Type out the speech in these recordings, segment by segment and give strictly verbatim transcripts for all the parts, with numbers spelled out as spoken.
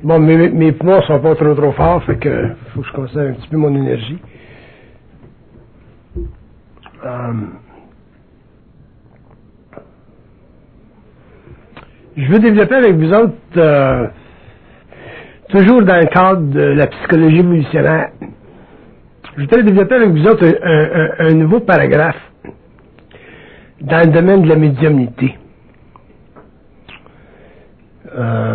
Bon, mes, mes poumons sont pas trop trop forts, fait que faut que je conserve un petit peu mon énergie. Euh, je veux développer avec vous autres, euh, toujours dans le cadre de la psychologie évolutionnaire, je voudrais développer avec vous autres un, un, un, un nouveau paragraphe dans le domaine de la médiumnité. Euh,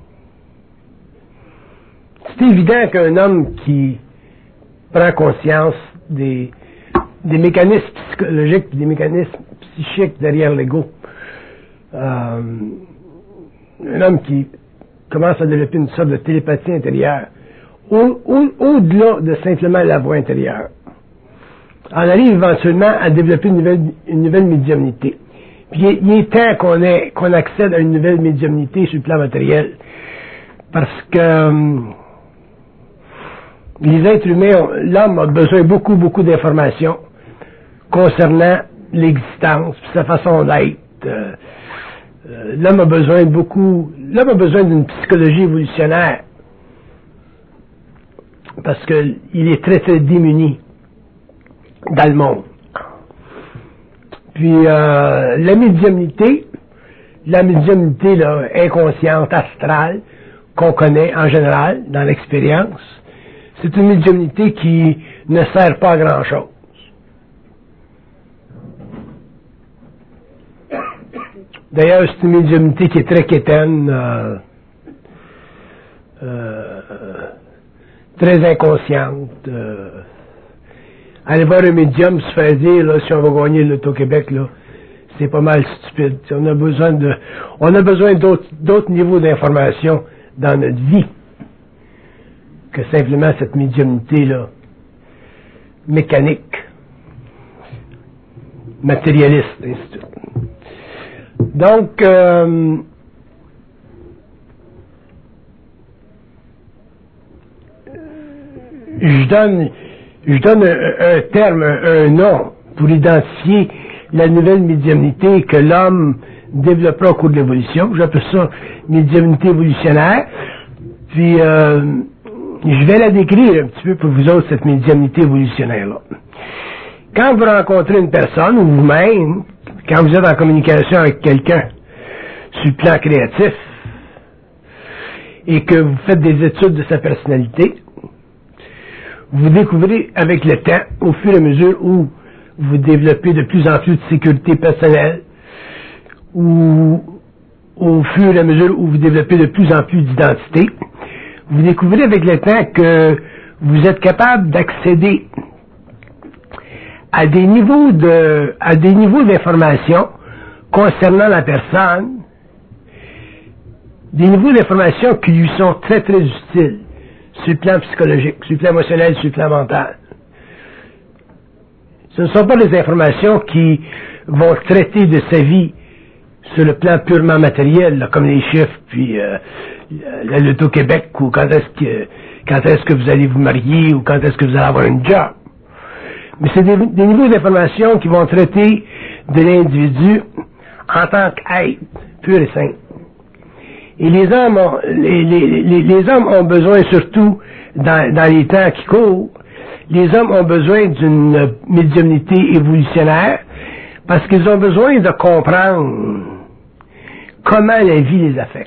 c'est évident qu'un homme qui prend conscience des, des mécanismes psychologiques et des mécanismes psychiques derrière l'ego, euh, un homme qui commence à développer une sorte de télépathie intérieure, au, au, au-delà de simplement la voix intérieure, on arrive éventuellement à développer une nouvelle, une nouvelle médiumnité. Puis il est temps qu'on ait, qu'on accède à une nouvelle médiumnité sur le plan matériel. Parce que euh, les êtres humains, ont, l'homme a besoin beaucoup, beaucoup d'informations concernant l'existence, puis sa façon d'être. Euh, euh, l'homme a besoin de beaucoup, l'homme a besoin d'une psychologie évolutionnaire. Parce qu'il est très, très démuni dans le monde. Puis euh, la médiumnité, la médiumnité là, inconsciente, astrale, qu'on connaît en général dans l'expérience, c'est une médiumnité qui ne sert pas à grand-chose. D'ailleurs, c'est une médiumnité qui est très quétaine, euh, euh, très inconsciente. Euh, Aller voir un médium se faire dire, là, si on va gagner l'Auto-Québec, là, c'est pas mal stupide. T'sais, on a besoin de, on a besoin d'autres, d'autres niveaux d'information dans notre vie que simplement cette médiumnité, là, mécanique, matérialiste, ainsi de suite. Donc, euh, je donne, Je donne un, un terme, un, un nom pour identifier la nouvelle médiumnité que l'homme développera au cours de l'évolution. J'appelle ça médiumnité évolutionnaire. Puis, euh, je vais la décrire un petit peu pour vous autres, cette médiumnité évolutionnaire-là. Quand vous rencontrez une personne, ou vous-même, quand vous êtes en communication avec quelqu'un sur le plan créatif, et que vous faites des études de sa personnalité, vous découvrez avec le temps, au fur et à mesure où vous développez de plus en plus de sécurité personnelle, ou au fur et à mesure où vous développez de plus en plus d'identité, vous découvrez avec le temps que vous êtes capable d'accéder à des niveaux de, à des niveaux d'information concernant la personne, des niveaux d'information qui lui sont très très utiles. Sur le plan psychologique, sur le plan émotionnel, sur le plan mental. Ce ne sont pas des informations qui vont traiter de sa vie sur le plan purement matériel, là, comme les chiffres, puis euh, la l'Auto-Québec, ou quand est-ce que quand est-ce que vous allez vous marier, ou quand est-ce que vous allez avoir un job. Mais c'est des, des niveaux d'information qui vont traiter de l'individu en tant qu'être pur et simple. Et les hommes ont, les, les, les, les hommes ont besoin, surtout dans, dans les temps qui courent, les hommes ont besoin d'une médiumnité évolutionnaire parce qu'ils ont besoin de comprendre comment la vie les affecte.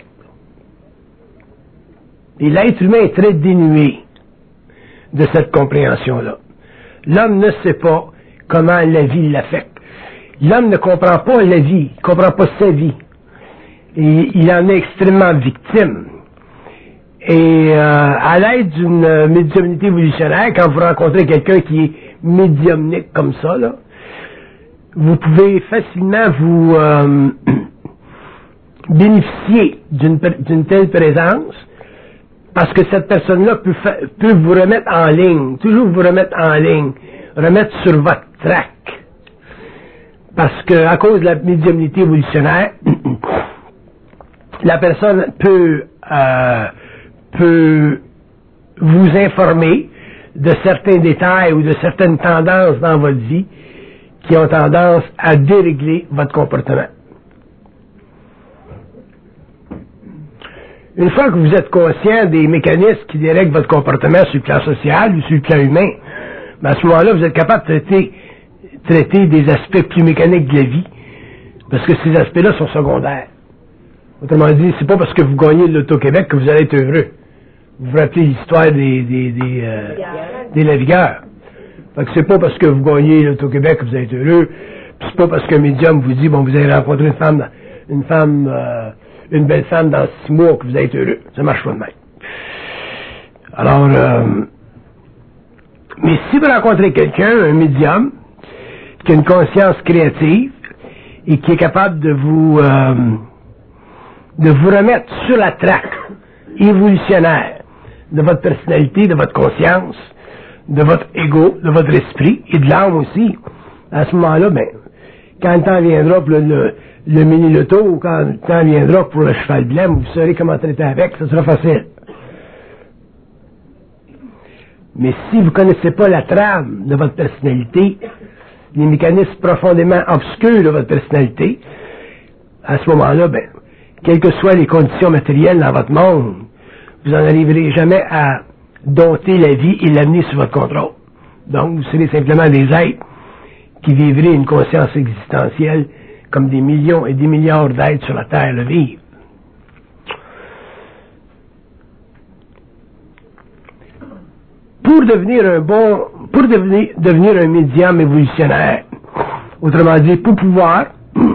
Et l'être humain est très dénué de cette compréhension-là. L'homme ne sait pas comment la vie l'affecte. L'homme ne comprend pas la vie, il ne comprend pas sa vie. Et il en est extrêmement victime. Et euh, à l'aide d'une médiumnité évolutionnaire, quand vous rencontrez quelqu'un qui est médiumnique comme ça, là, vous pouvez facilement vous euh, bénéficier d'une, d'une telle présence, parce que cette personne-là peut, fa- peut vous remettre en ligne, toujours vous remettre en ligne, remettre sur votre track. Parce que à cause de la médiumnité évolutionnaire, la personne peut, euh, peut vous informer de certains détails ou de certaines tendances dans votre vie qui ont tendance à dérégler votre comportement. Une fois que vous êtes conscient des mécanismes qui dérèglent votre comportement sur le plan social ou sur le plan humain, ben à ce moment-là, vous êtes capable de traiter, traiter des aspects plus mécaniques de la vie, parce que ces aspects-là sont secondaires. Autrement dit, c'est pas parce que vous gagnez l'Auto-Québec que vous allez être heureux. Vous vous rappelez l'histoire des, des, des, euh, des navigueurs. Fait que c'est pas parce que vous gagnez l'Auto-Québec que vous allez être heureux, puis c'est pas parce qu'un médium vous dit, bon, vous allez rencontrer une femme, une femme, euh, une belle femme dans six mois que vous allez être heureux. Ça marche pas de même. Alors, euh, mais si vous rencontrez quelqu'un, un médium, qui a une conscience créative et qui est capable de vous, euh, de vous remettre sur la traque évolutionnaire de votre personnalité, de votre conscience, de votre ego, de votre esprit et de l'âme aussi, à ce moment-là, ben, quand le temps viendra pour le, le, le mini-loto ou quand le temps viendra pour le cheval blanc, vous saurez comment traiter avec, ça sera facile. Mais si vous ne connaissez pas la trame de votre personnalité, les mécanismes profondément obscurs de votre personnalité, à ce moment-là, ben, quelles que soient les conditions matérielles dans votre monde, vous n'en arriverez jamais à dompter la vie et l'amener sous votre contrôle. Donc, vous serez simplement des êtres qui vivraient une conscience existentielle comme des millions et des milliards d'êtres sur la Terre le vivent. Pour devenir un bon, pour devenir, devenir un médium évolutionnaire, autrement dit, pour pouvoir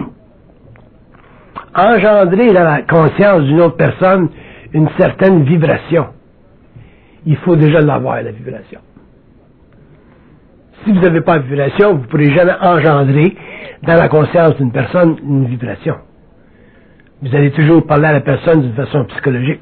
engendrer dans la conscience d'une autre personne une certaine vibration, il faut déjà l'avoir, la vibration. Si vous n'avez pas de vibration, vous ne pourrez jamais engendrer dans la conscience d'une personne une vibration. Vous allez toujours parler à la personne d'une façon psychologique.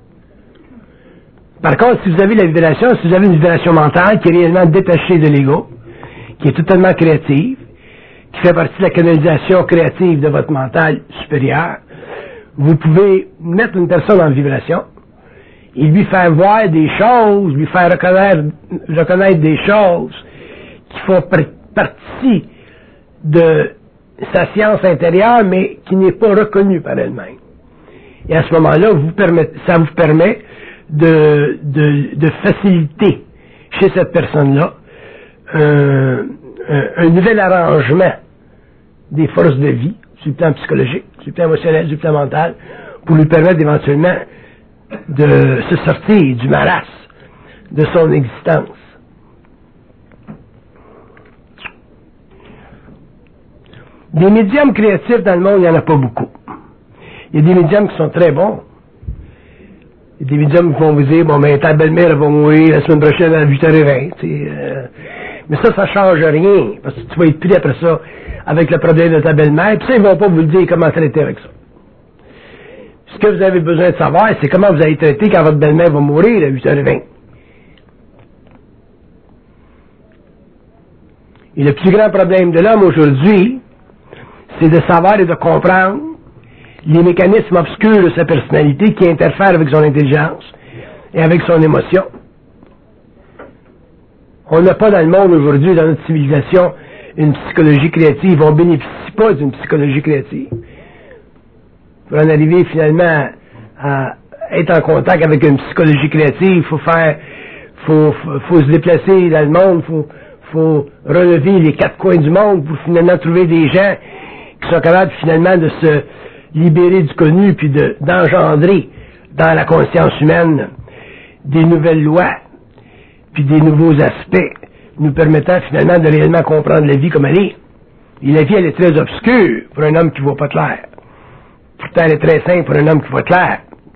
Par contre, si vous avez la vibration, si vous avez une vibration mentale qui est réellement détachée de l'ego, qui est totalement créative, qui fait partie de la canalisation créative de votre mental supérieur, vous pouvez mettre une personne en vibration et lui faire voir des choses, lui faire reconnaître, reconnaître des choses qui font partie de sa science intérieure, mais qui n'est pas reconnue par elle-même. Et à ce moment-là, vous permet, ça vous permet de, de, de faciliter chez cette personne-là un, un, un nouvel arrangement des forces de vie, sur le plan psychologique, sur le plan émotionnel, sur le plan mental, pour lui permettre éventuellement de se sortir du marasme de son existence. Des médiums créatifs dans le monde, il n'y en a pas beaucoup. Il y a des médiums qui sont très bons. Il y a des médiums qui vont vous dire, bon, ben, ta belle-mère, elle va mourir la semaine prochaine à huit heures vingt. Euh, mais ça, ça change rien, parce que tu vas être pris après ça avec le problème de ta belle-mère, puis ça, ils vont pas vous le dire comment traiter avec ça. Ce que vous avez besoin de savoir, c'est comment vous allez traiter quand votre belle-mère va mourir à huit heures vingt. Et le plus grand problème de l'homme aujourd'hui, c'est de savoir et de comprendre les mécanismes obscurs de sa personnalité qui interfèrent avec son intelligence et avec son émotion. On n'a pas dans le monde aujourd'hui, dans notre civilisation, une psychologie créative. On ne bénéficie pas d'une psychologie créative. Pour en arriver finalement à être en contact avec une psychologie créative, il faut faire, faut, faut, faut se déplacer dans le monde, faut, faut relever les quatre coins du monde pour finalement trouver des gens qui sont capables finalement de se libérer du connu puis de, d'engendrer dans la conscience humaine des nouvelles lois puis des nouveaux aspects nous permettant finalement de réellement comprendre la vie comme elle est. Et la vie, elle est très obscure pour un homme qui ne voit pas clair. Pourtant, elle est très simple pour un homme qui voit clair.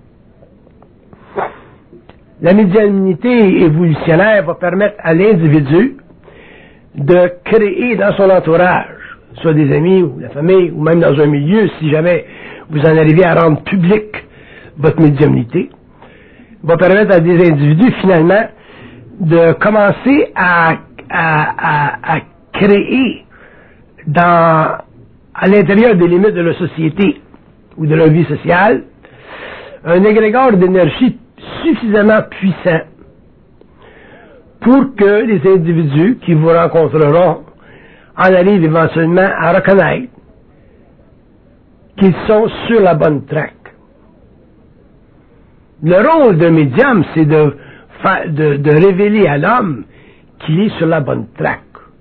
La médiumnité évolutionnaire va permettre à l'individu de créer dans son entourage, soit des amis ou la famille, ou même dans un milieu, si jamais vous en arrivez à rendre public votre médiumnité, va permettre à des individus finalement de commencer à, à, à, à créer dans, à l'intérieur des limites de la société ou de leur vie sociale un égrégore d'énergie suffisamment puissant pour que les individus qui vous rencontreront en arrivent éventuellement à reconnaître qu'ils sont sur la bonne track. Le rôle d'un médium, c'est de, de, de révéler à l'homme qu'il est sur la bonne traque,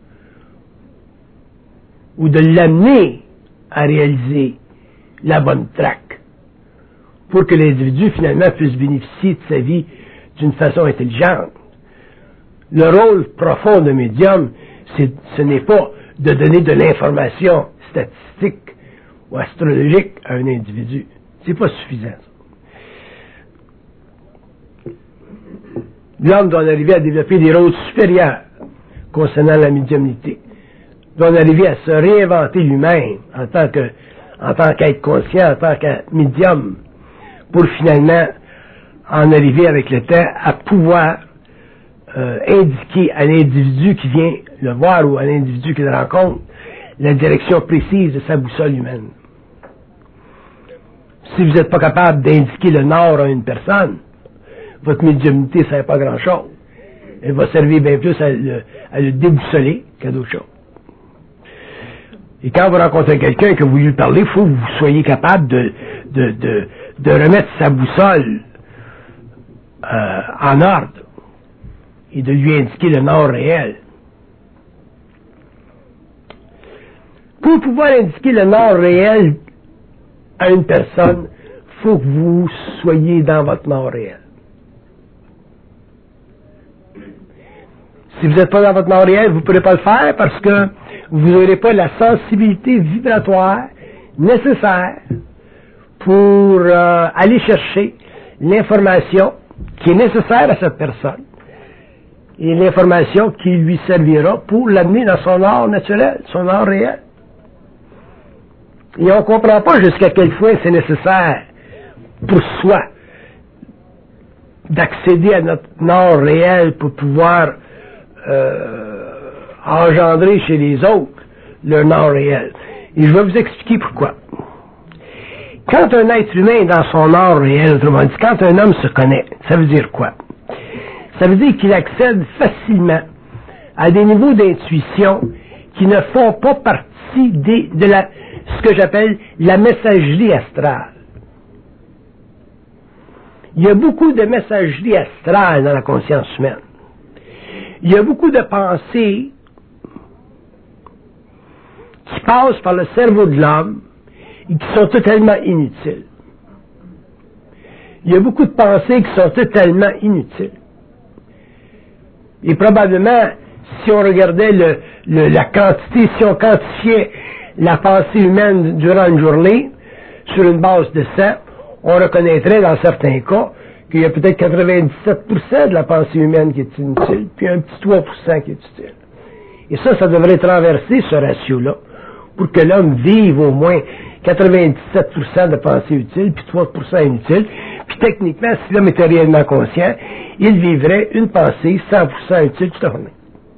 ou de l'amener à réaliser la bonne traque, pour que l'individu, finalement, puisse bénéficier de sa vie d'une façon intelligente. Le rôle profond d'un médium, c'est, ce n'est pas de donner de l'information statistique ou astrologique à un individu. C'est pas suffisant. L'homme doit en arriver à développer des rôles supérieurs concernant la médiumnité. Il doit en arriver à se réinventer lui-même en tant que, en tant qu'être conscient, en tant que médium, pour finalement en arriver avec le temps à pouvoir euh, indiquer à l'individu qui vient le voir ou à l'individu qui le rencontre la direction précise de sa boussole humaine. Si vous n'êtes pas capable d'indiquer le nord à une personne, votre médiumnité ne sert pas grand-chose. Elle va servir bien plus à le, à le déboussoler qu'à d'autres choses. Et quand vous rencontrez quelqu'un et que vous lui parlez, il faut que vous soyez capable de, de, de, de remettre sa boussole euh, en ordre et de lui indiquer le nord réel. Pour pouvoir indiquer le nord réel à une personne, il faut que vous soyez dans votre nord réel. Si vous n'êtes pas dans votre nord réel, vous ne pourrez pas le faire parce que vous n'aurez pas la sensibilité vibratoire nécessaire pour euh, aller chercher l'information qui est nécessaire à cette personne et l'information qui lui servira pour l'amener dans son art naturel, son art réel. Et on ne comprend pas jusqu'à quel point c'est nécessaire pour soi d'accéder à notre art réel pour pouvoir euh, engendrer chez les autres le nord réel. Et je vais vous expliquer pourquoi. Quand un être humain est dans son nord réel, autrement dit, quand un homme se connaît, ça veut dire quoi? Ça veut dire qu'il accède facilement à des niveaux d'intuition qui ne font pas partie des, de la, ce que j'appelle la messagerie astrale. Il y a beaucoup de messagerie astrale dans la conscience humaine. Il y a beaucoup de pensées qui passent par le cerveau de l'homme et qui sont totalement inutiles. Il y a beaucoup de pensées qui sont totalement inutiles. Et probablement, si on regardait le, le, la quantité, si on quantifiait la pensée humaine durant une journée, sur une base de cent, on reconnaîtrait dans certains cas qu'il y a peut-être quatre-vingt-dix-sept pour cent de la pensée humaine qui est inutile, puis un petit trois pour cent qui est utile. Et ça, ça devrait traverser ce ratio-là, pour que l'homme vive au moins quatre-vingt-dix-sept pour cent de pensée utile, puis trois pour cent inutile. Puis techniquement, si l'homme était réellement conscient, il vivrait une pensée cent pour cent utile toute la journée.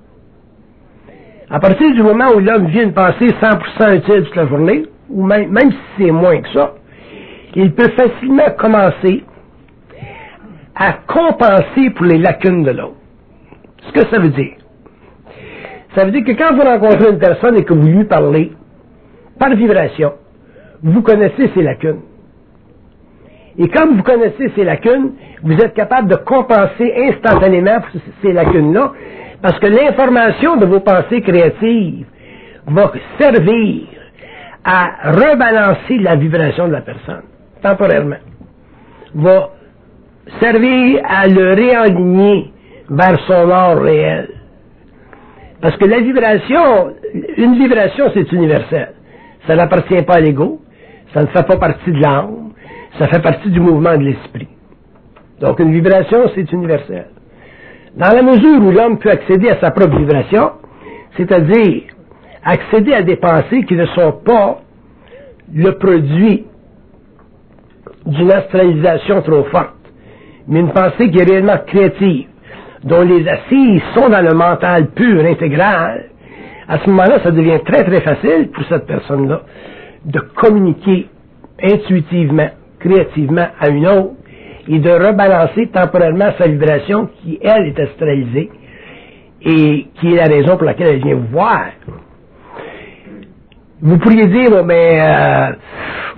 À partir du moment où l'homme vit une pensée cent pour cent utile toute la journée, ou même, même si c'est moins que ça, il peut facilement commencer à compenser pour les lacunes de l'autre. Ce que ça veut dire. Ça veut dire que quand vous rencontrez une personne et que vous lui parlez, par vibration, vous connaissez ses lacunes. Et comme vous connaissez ces lacunes, vous êtes capable de compenser instantanément pour ces lacunes-là, parce que l'information de vos pensées créatives va servir à rebalancer la vibration de la personne, temporairement. Va servir à le réaligner vers son or réel. Parce que la vibration, une vibration, c'est universel. Ça n'appartient pas à l'ego, ça ne fait pas partie de l'âme, ça fait partie du mouvement de l'esprit. Donc une vibration, c'est universel. Dans la mesure où l'homme peut accéder à sa propre vibration, c'est-à-dire accéder à des pensées qui ne sont pas le produit d'une astralisation trop forte, mais une pensée qui est réellement créative, dont les assises sont dans le mental pur, intégral, à ce moment-là, ça devient très très facile pour cette personne-là de communiquer intuitivement, créativement à une autre et de rebalancer temporairement sa vibration qui, elle, est astralisée et qui est la raison pour laquelle elle vient vous voir. Vous pourriez dire, mais euh,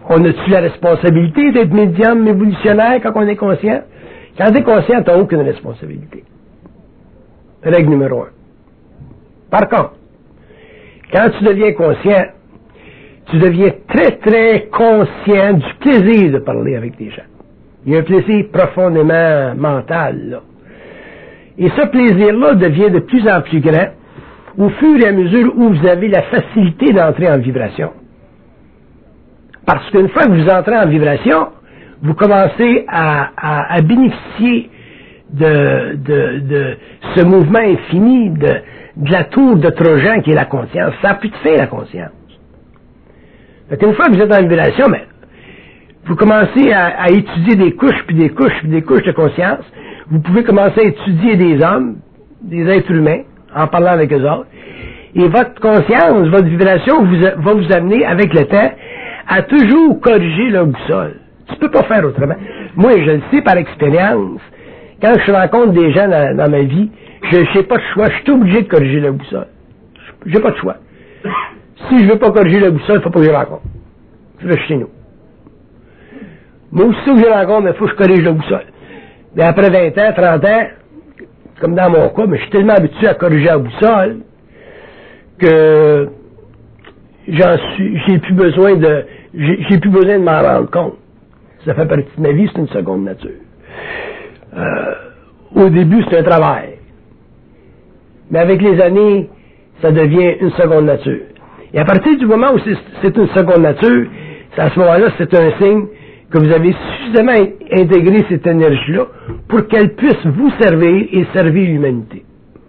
on a-tu la responsabilité d'être médium évolutionnaire quand on est conscient? Quand tu es conscient, tu n'as aucune responsabilité. Règle numéro un. Par contre, quand tu deviens conscient, tu deviens très, très conscient du plaisir de parler avec des gens. Il y a un plaisir profondément mental, là. Et ce plaisir-là devient de plus en plus grand au fur et à mesure où vous avez la facilité d'entrer en vibration. Parce qu'une fois que vous entrez en vibration, vous commencez à, à, à bénéficier de, de, de ce mouvement infini, de, de la tour de Trojan qui est la conscience. Ça n'a plus de fin, la conscience. Donc, une fois que vous êtes en vibration, mais vous commencez à, à étudier des couches, puis des couches, puis des couches de conscience. Vous pouvez commencer à étudier des hommes, des êtres humains, en parlant avec eux autres. Et votre conscience, votre vibration vous, va vous amener, avec le temps, à toujours corriger le boussole. Tu peux pas faire autrement. Moi, je le sais par expérience. Quand je rencontre des gens dans, dans ma vie, je n'ai pas de choix. Je suis obligé de corriger le boussole. J'ai pas de choix. Si je veux pas corriger le boussole, il faut pas que je rencontre. Je reste chez nous. Moi aussi, que je rencontre, il faut que je corrige le boussole. Mais après vingt ans, trente ans, comme dans mon cas, mais je suis tellement habitué à corriger la boussole que j'en suis, j'ai plus besoin de, j'ai, j'ai plus besoin de m'en rendre compte. Ça fait partie de ma vie, c'est une seconde nature. Euh, au début, c'est un travail. Mais avec les années, ça devient une seconde nature. Et à partir du moment où c'est, c'est une seconde nature, c'est à ce moment-là, c'est un signe que vous avez suffisamment intégré cette énergie-là pour qu'elle puisse vous servir et servir l'humanité.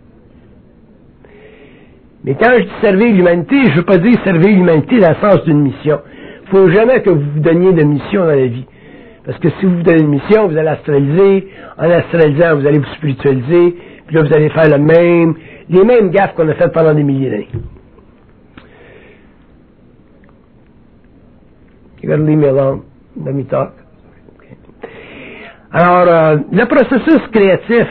Mais quand je dis servir l'humanité, je ne veux pas dire servir l'humanité dans le sens d'une mission. Il ne faut jamais que vous vous donniez de mission dans la vie. Parce que si vous vous donnez une mission, vous allez astraliser. En astralisant, vous allez vous spiritualiser. Puis là, vous allez faire le même, les mêmes gaffes qu'on a faites pendant des milliers d'années. You gotta leave me alone. Let me talk. Okay. Alors, euh, le processus créatif,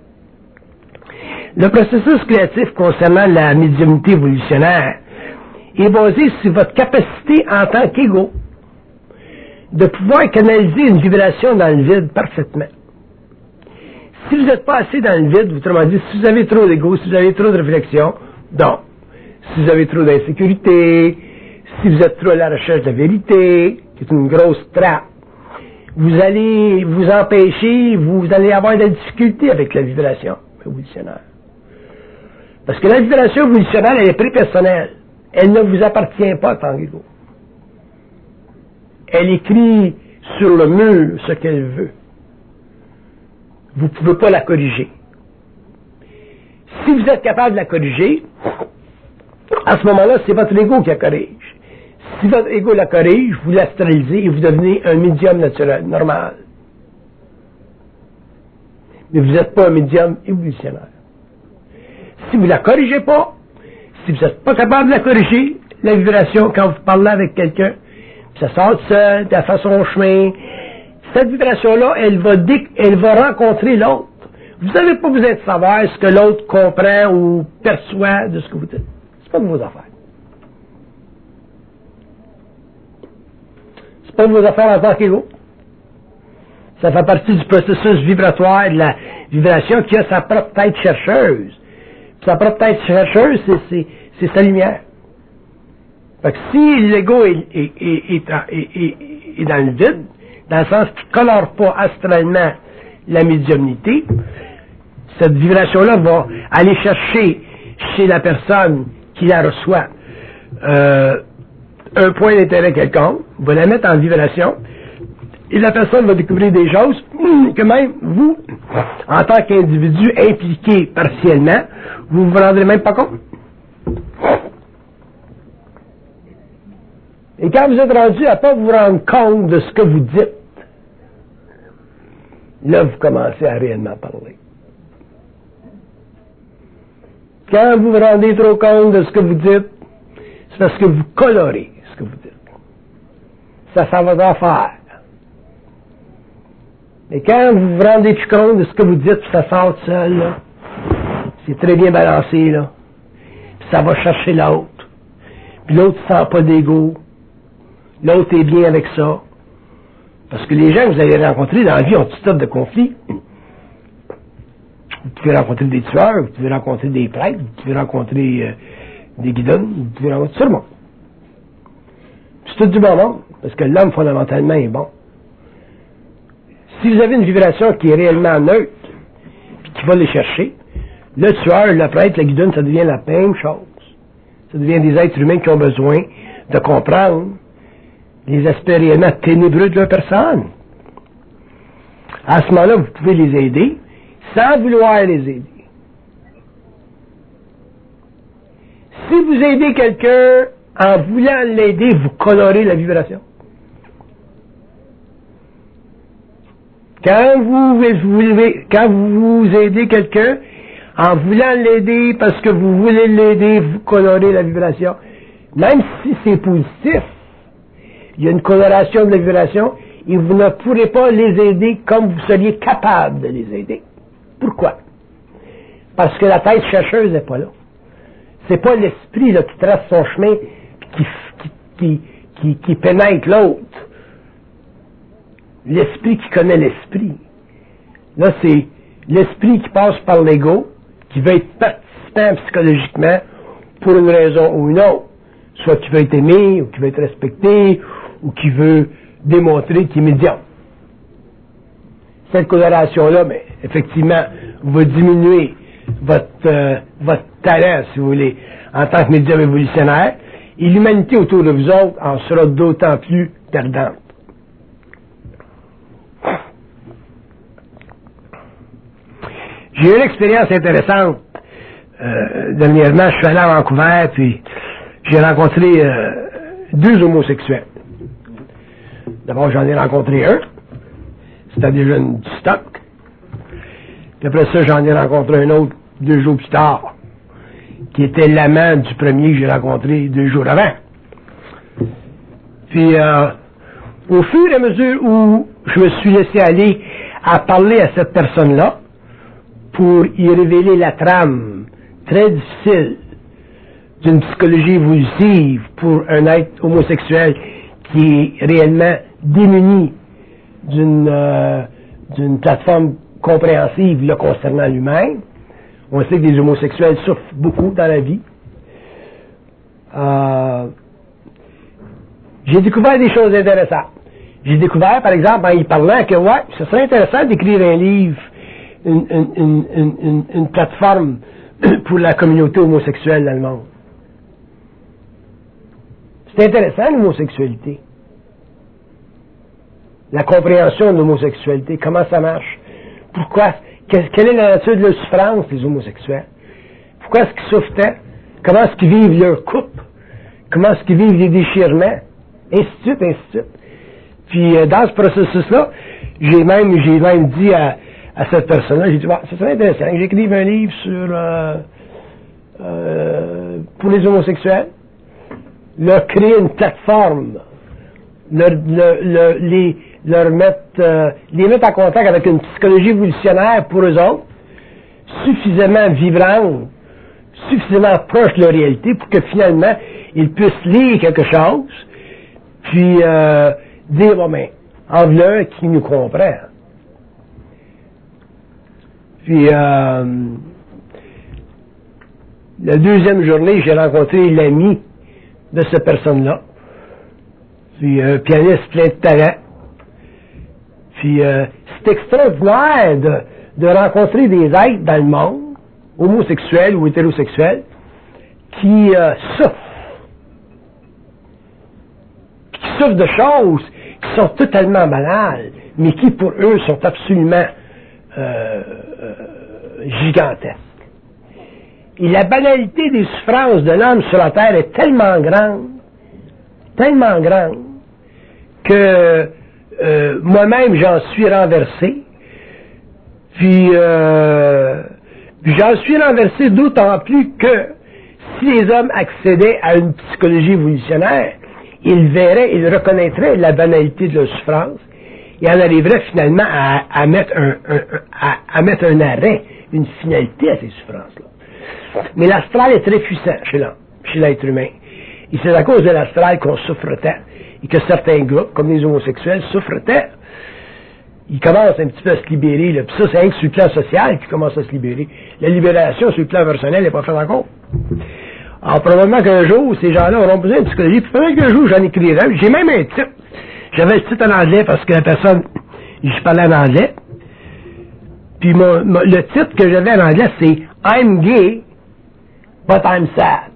le processus créatif concernant la médiumnité évolutionnaire est basé sur votre capacité en tant qu'ego de pouvoir canaliser une vibration dans le vide parfaitement. Si vous n'êtes pas assez dans le vide, autrement dit, si vous avez trop d'ego, si vous avez trop de réflexion, non. Si vous avez trop d'insécurité, si vous êtes trop à la recherche de la vérité, qui est une grosse trappe, vous allez vous empêcher, vous allez avoir des difficultés avec la vibration évolutionnaire. Parce que la vibration évolutionnaire, elle est prépersonnelle. Elle ne vous appartient pas en tant qu'ego. Elle écrit sur le mur ce qu'elle veut. Vous ne pouvez pas la corriger. Si vous êtes capable de la corriger, à ce moment-là, c'est votre ego qui la corrige. Si votre ego la corrige, vous l'astralisez et vous devenez un médium naturel, normal. Mais vous n'êtes pas un médium évolutionnaire. Si vous ne la corrigez pas, si vous n'êtes pas capable de la corriger, la vibration, quand vous parlez avec quelqu'un, ça sort seul, ça fait son chemin, cette vibration-là, elle va, dé- elle va rencontrer l'autre. Vous n'avez pas besoin de savoir ce que l'autre comprend ou perçoit de ce que vous dites. C'est pas de vos affaires. C'est pas de vos affaires en tant qu'ego. Ça fait partie du processus vibratoire de la vibration qui a sa propre tête chercheuse. Puis sa propre tête chercheuse, c'est, c'est, c'est sa lumière. Fait que si l'ego est, est, est, est, est, est dans le vide, dans le sens qu'il ne colore pas astralement la médiumnité, cette vibration-là va aller chercher chez la personne qui la reçoit euh, un point d'intérêt quelconque, va la mettre en vibration, et la personne va découvrir des choses que même vous, en tant qu'individu impliqué partiellement, vous ne vous rendrez même pas compte. Et quand vous êtes rendu à ne pas vous rendre compte de ce que vous dites, là, vous commencez à réellement parler. Quand vous vous rendez trop compte de ce que vous dites, c'est parce que vous colorez ce que vous dites. Ça fait votre affaire. Mais quand vous vous rendez plus compte de ce que vous dites, puis ça sort tout seul, là, c'est très bien balancé, là. Puis ça va chercher l'autre. Puis l'autre ne sent pas d'ego. L'autre est bien avec ça. Parce que les gens que vous allez rencontrer dans la vie ont toutes sortes de conflits. Vous pouvez rencontrer des tueurs, vous pouvez rencontrer des prêtres, vous pouvez rencontrer euh, des guidons, vous pouvez rencontrer tout le monde. C'est tout du bon monde, parce que l'homme fondamentalement est bon. Si vous avez une vibration qui est réellement neutre, puis qui va les chercher, le tueur, le prêtre, le guidon, ça devient la même chose. Ça devient des êtres humains qui ont besoin de comprendre les aspects réellement ténébreux de leur personne. À ce moment-là, vous pouvez les aider sans vouloir les aider. Si vous aidez quelqu'un en voulant l'aider, vous colorez la vibration. Quand vous, vous, quand vous aidez quelqu'un en voulant l'aider parce que vous voulez l'aider, vous colorez la vibration. Même si c'est positif, il y a une coloration de la vibration et vous ne pourrez pas les aider comme vous seriez capable de les aider. Pourquoi? Parce que la tête chercheuse n'est pas là. C'est pas l'esprit là, qui trace son chemin qui, qui, qui, qui, qui pénètre l'autre. L'esprit qui connaît l'esprit. Là, c'est l'esprit qui passe par l'ego, qui veut être participant psychologiquement pour une raison ou une autre. Soit qui veut être aimé, ou qui veut être respecté, ou qui veut démontrer qu'il est médium. Cette coloration-là, mais effectivement, va diminuer votre, euh, votre talent, si vous voulez, en tant que médium évolutionnaire, et l'humanité autour de vous autres en sera d'autant plus perdante. J'ai eu une expérience intéressante. Euh, dernièrement, je suis allé à Vancouver, puis j'ai rencontré euh, deux homosexuels. D'abord, j'en ai rencontré un. C'était déjà une stock. Puis après ça, j'en ai rencontré un autre deux jours plus tard, qui était l'amant du premier que j'ai rencontré deux jours avant. Puis, euh, au fur et à mesure où je me suis laissé aller à parler à cette personne-là, pour y révéler la trame très difficile d'une psychologie évolutive pour un être homosexuel qui est réellement démuni d'une euh, d'une plateforme compréhensive le concernant lui-même. On sait que les homosexuels souffrent beaucoup dans la vie. Euh, j'ai découvert des choses intéressantes. J'ai découvert, par exemple, en y parlant, que ouais, ce serait intéressant d'écrire un livre, une, une, une, une, une plateforme pour la communauté homosexuelle dans le monde. C'est intéressant, l'homosexualité. La compréhension de l'homosexualité, comment ça marche. Pourquoi, quelle est la nature de leur souffrance, les homosexuels? Pourquoi est-ce qu'ils souffrent tant? Comment est-ce qu'ils vivent leur couple? Comment est-ce qu'ils vivent les déchirements? Ainsi de suite, ainsi de suite. Puis, euh, dans ce processus-là, j'ai même, j'ai même dit à, à cette personne-là, j'ai dit, bah, ça serait intéressant que j'écrive un livre sur, euh, euh, pour les homosexuels, leur créer une plateforme, leur, leur, leur, les, leur mettre, euh, les mettre en contact avec une psychologie évolutionnaire pour eux autres, suffisamment vibrante, suffisamment proche de leur réalité pour que finalement, ils puissent lire quelque chose, puis euh, dire, bon, ben, en voilà qui nous comprend. Puis, euh, la deuxième journée, j'ai rencontré l'ami de cette personne-là. Puis, un pianiste plein de talent. Puis, euh, c'est extraordinaire de, de rencontrer des êtres dans le monde, homosexuels ou hétérosexuels, qui euh, souffrent. Qui souffrent de choses qui sont totalement banales, mais qui, pour eux, sont absolument euh, euh, gigantesques. Et la banalité des souffrances de l'homme sur la terre est tellement grande, tellement grande, que euh, moi-même j'en suis renversé. Puis, euh, j'en suis renversé d'autant plus que si les hommes accédaient à une psychologie évolutionnaire, ils verraient, ils reconnaîtraient la banalité de leur souffrance et en arriveraient finalement à, à, mettre un, un, à, à mettre un arrêt, une finalité à ces souffrances-là. Mais l'astral est très puissant chez l'homme, chez l'être humain. Et c'est à cause de l'astral qu'on souffre tant. Et que certains groupes, comme les homosexuels, souffrent tant. Ils commencent un petit peu à se libérer. Là. Puis ça, c'est rien que sur le plan social qu'ils commencent à se libérer. La libération sur le plan personnel n'est pas faite encore. Alors, probablement qu'un jour, ces gens-là auront besoin de psychologie. Puis peut-être qu'un jour, j'en écrirai. J'ai même un titre. J'avais le titre en anglais parce que la personne, je parlais en anglais. Puis mon, mon, le titre que j'avais en anglais, c'est I'm gay, but I'm sad.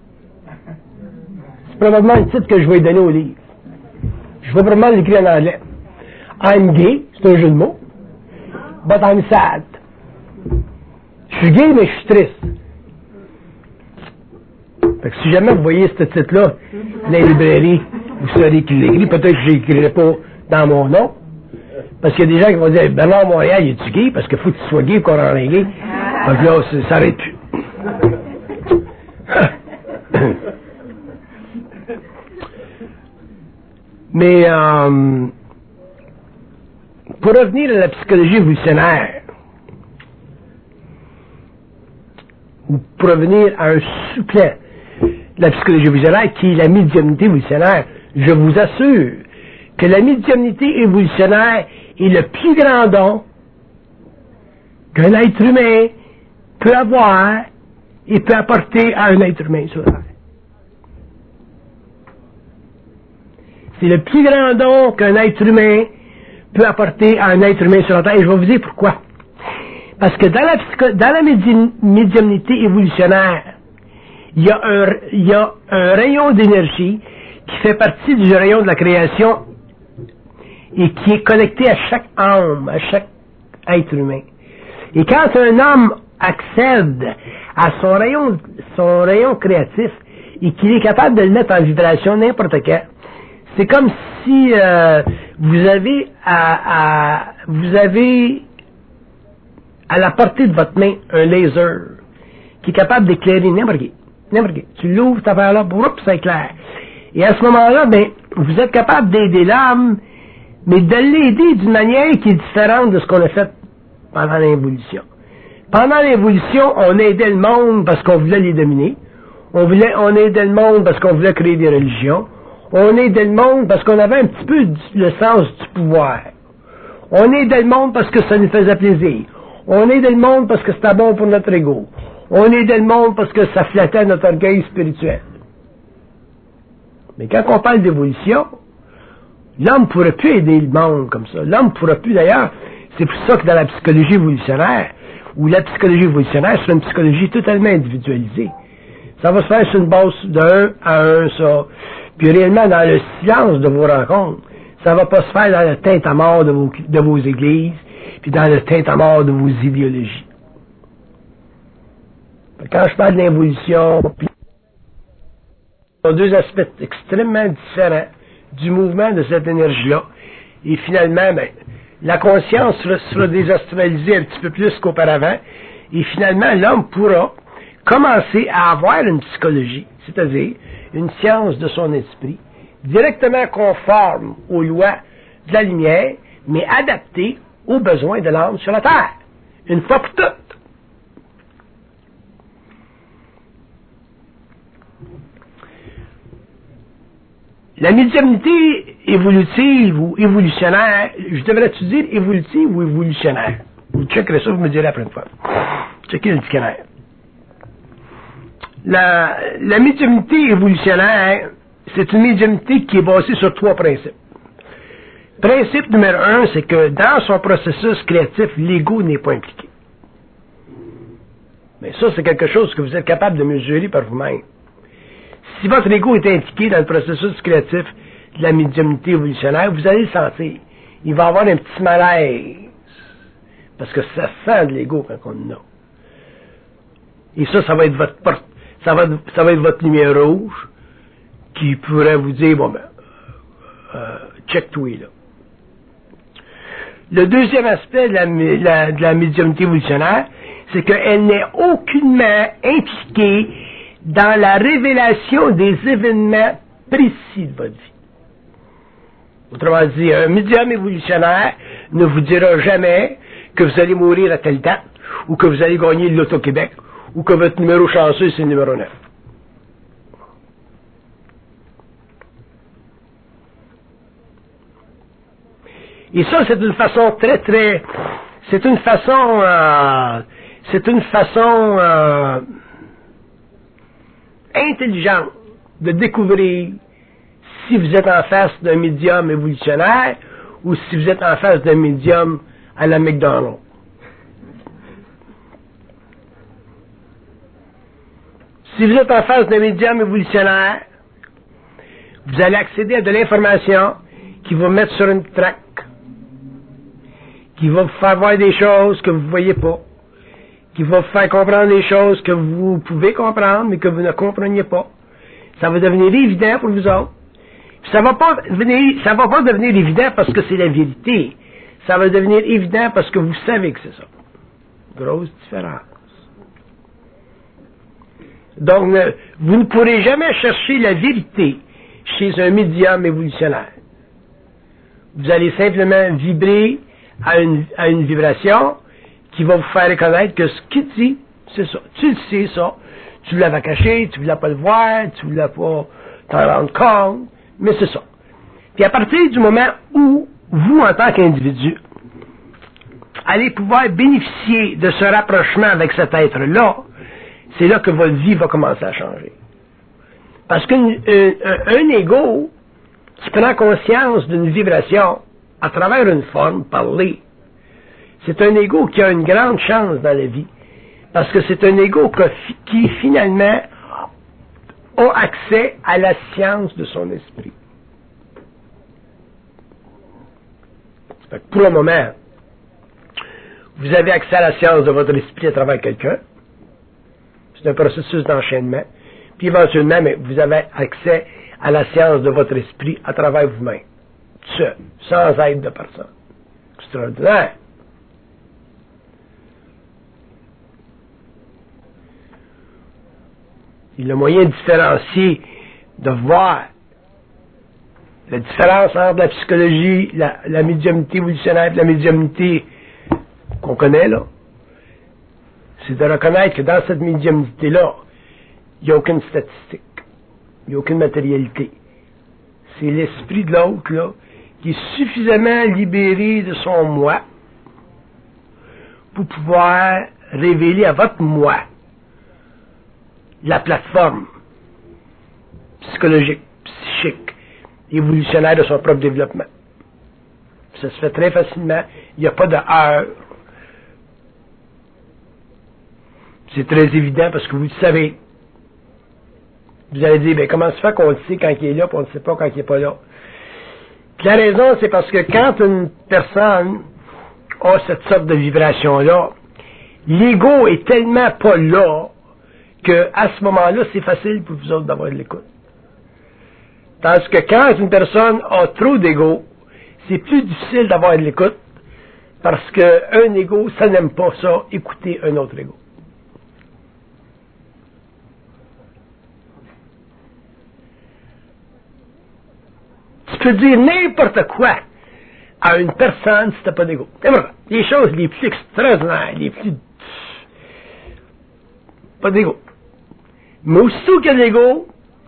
C'est probablement le titre que je vais donner au livre. Je vais probablement l'écrire en anglais. I'm gay, c'est un jeu de mots, but I'm sad. Je suis gay, mais je suis triste. Fait que si jamais vous voyez ce titre-là dans les librairies, vous saurez qui l'écrit. Peut-être que je l'écrirai pas dans mon nom. Parce qu'il y a des gens qui vont dire, Bernard Montréal, il est-tu gay? Parce qu'il faut que tu sois gay pour qu'on rende gay. Fait que là, ça s'arrête plus. Mais, euh, pour revenir à la psychologie évolutionnaire, ou pour revenir à un supplément de la psychologie évolutionnaire, qui est la médiumnité évolutionnaire, je vous assure que la médiumnité évolutionnaire est le plus grand don qu'un être humain peut avoir et peut apporter à un être humain sur la terre. C'est le plus grand don qu'un être humain peut apporter à un être humain sur la terre. Et je vais vous dire pourquoi. Parce que dans la, psycho, dans la médi, médiumnité évolutionnaire, il y a un, il y a un rayon d'énergie qui fait partie du rayon de la création et qui est connecté à chaque âme, à chaque être humain. Et quand un homme accède à son rayon, son rayon créatif et qu'il est capable de le mettre en vibration n'importe quand, c'est comme si euh, vous avez à, à vous avez à la portée de votre main un laser qui est capable d'éclairer n'importe qui. N'importe qui. Tu l'ouvres, ta affaire là, boum, ça éclaire. Et à ce moment-là, ben, vous êtes capable d'aider l'âme, mais de l'aider d'une manière qui est différente de ce qu'on a fait pendant l'évolution. Pendant l'évolution, on aidait le monde parce qu'on voulait les dominer. On voulait, on aidait le monde parce qu'on voulait créer des religions. On aidait le monde parce qu'on avait un petit peu du, le sens du pouvoir. On aidait le monde parce que ça nous faisait plaisir. On aidait le monde parce que c'était bon pour notre ego. On aidait le monde parce que ça flattait notre orgueil spirituel. Mais quand on parle d'évolution, l'homme ne pourrait plus aider le monde comme ça. L'homme ne pourrait plus, d'ailleurs, c'est pour ça que dans la psychologie évolutionnaire, où la psychologie évolutionnaire, c'est une psychologie totalement individualisée. Ça va se faire sur une base d'un à un, ça. Puis réellement, dans le silence de vos rencontres, ça va pas se faire dans le tintamarre de vos, de vos églises, puis dans le tintamarre de vos idéologies. Quand je parle d'évolution, puis il y a deux aspects extrêmement différents du mouvement de cette énergie-là. Et finalement, ben, la conscience sera, sera désastralisée un petit peu plus qu'auparavant. Et finalement, l'homme pourra commencer à avoir une psychologie, c'est-à-dire une science de son esprit, directement conforme aux lois de la lumière, mais adaptée aux besoins de l'âme sur la Terre. Une fois pour toutes. La médiumnité évolutive ou évolutionnaire, je devrais-tu dire évolutive ou évolutionnaire? Vous checkerez ça, vous me direz après une fois. Checkez le dictionnaire. La, la médiumnité évolutionnaire, c'est une médiumnité qui est basée sur trois principes. Principe numéro un, c'est que dans son processus créatif, l'ego n'est pas impliqué. Mais ça, c'est quelque chose que vous êtes capable de mesurer par vous-même. Si votre ego est impliqué dans le processus créatif de la médiumnité évolutionnaire, vous allez le sentir. Il va avoir un petit malaise. Parce que ça sent de l'ego quand on en a. Et ça, ça va être votre porte, ça va, ça va être votre lumière rouge qui pourrait vous dire, bon ben, euh, check tout là. Le deuxième aspect de la, la, de la médiumnité évolutionnaire, c'est qu'elle n'est aucunement impliquée dans la révélation des événements précis de votre vie. Autrement dit, un médium évolutionnaire ne vous dira jamais que vous allez mourir à telle date, ou que vous allez gagner le Loto Québec, ou que votre numéro chanceux, c'est le numéro neuf. Et ça, c'est une façon très, très... C'est une façon... Euh, c'est une façon euh, intelligente de découvrir si vous êtes en face d'un médium évolutionnaire ou si vous êtes en face d'un médium à la McDonald's. Si vous êtes en face d'un médium évolutionnaire, vous allez accéder à de l'information qui va vous mettre sur une traque, qui va vous faire voir des choses que vous ne voyez pas, qui va vous faire comprendre des choses que vous pouvez comprendre, mais que vous ne compreniez pas. Ça va devenir évident pour vous autres. Ça va pas venir, ça va pas devenir évident parce que c'est la vérité. Ça va devenir évident parce que vous savez que c'est ça. Grosse différence. Donc, ne, vous ne pourrez jamais chercher la vérité chez un médium évolutionnaire. Vous allez simplement vibrer à une, à une vibration qui va vous faire reconnaître que ce qu'il dit, c'est ça. Tu le sais, ça. Tu l'avais caché, tu ne voulais pas le voir, tu ne voulais pas t'en rendre compte, mais c'est ça. Puis à partir du moment où vous, en tant qu'individu, allez pouvoir bénéficier de ce rapprochement avec cet être-là, c'est là que votre vie va commencer à changer. Parce qu'un un ego qui prend conscience d'une vibration à travers une forme parlée, c'est un ego qui a une grande chance dans la vie. Parce que c'est un ego qui, finalement, a accès à la science de son esprit. Fait que pour le moment, vous avez accès à la science de votre esprit à travers quelqu'un. C'est un processus d'enchaînement. Puis éventuellement, mais vous avez accès à la science de votre esprit à travers vous-même. Seul, sans aide de personne. Extraordinaire. Et le moyen de différencier, de voir la différence entre la psychologie, la, la médiumnité évolutionnaire et la médiumnité qu'on connaît, là, c'est de reconnaître que dans cette médiumnité-là, il n'y a aucune statistique, il n'y a aucune matérialité. C'est l'esprit de l'autre, là, qui est suffisamment libéré de son moi pour pouvoir révéler à votre moi la plateforme psychologique, psychique, évolutionnaire de son propre développement. Ça se fait très facilement. Il n'y a pas de heure. C'est très évident parce que vous le savez. Vous allez dire, ben comment se fait qu'on le sait quand il est là, puis on ne le sait pas quand il n'est pas là. Puis la raison, c'est parce que quand une personne a cette sorte de vibration-là, l'ego est tellement pas là que à ce moment-là, c'est facile pour vous autres d'avoir de l'écoute. Tandis que quand une personne a trop d'ego, c'est plus difficile d'avoir de l'écoute parce qu'un ego, ça n'aime pas ça, écouter un autre ego. Tu peux dire n'importe quoi à une personne si tu n'as pas d'ego. Les choses les plus extraordinaires, les plus... Pas d'ego. Mais aussitôt qu'il y a de l'ego,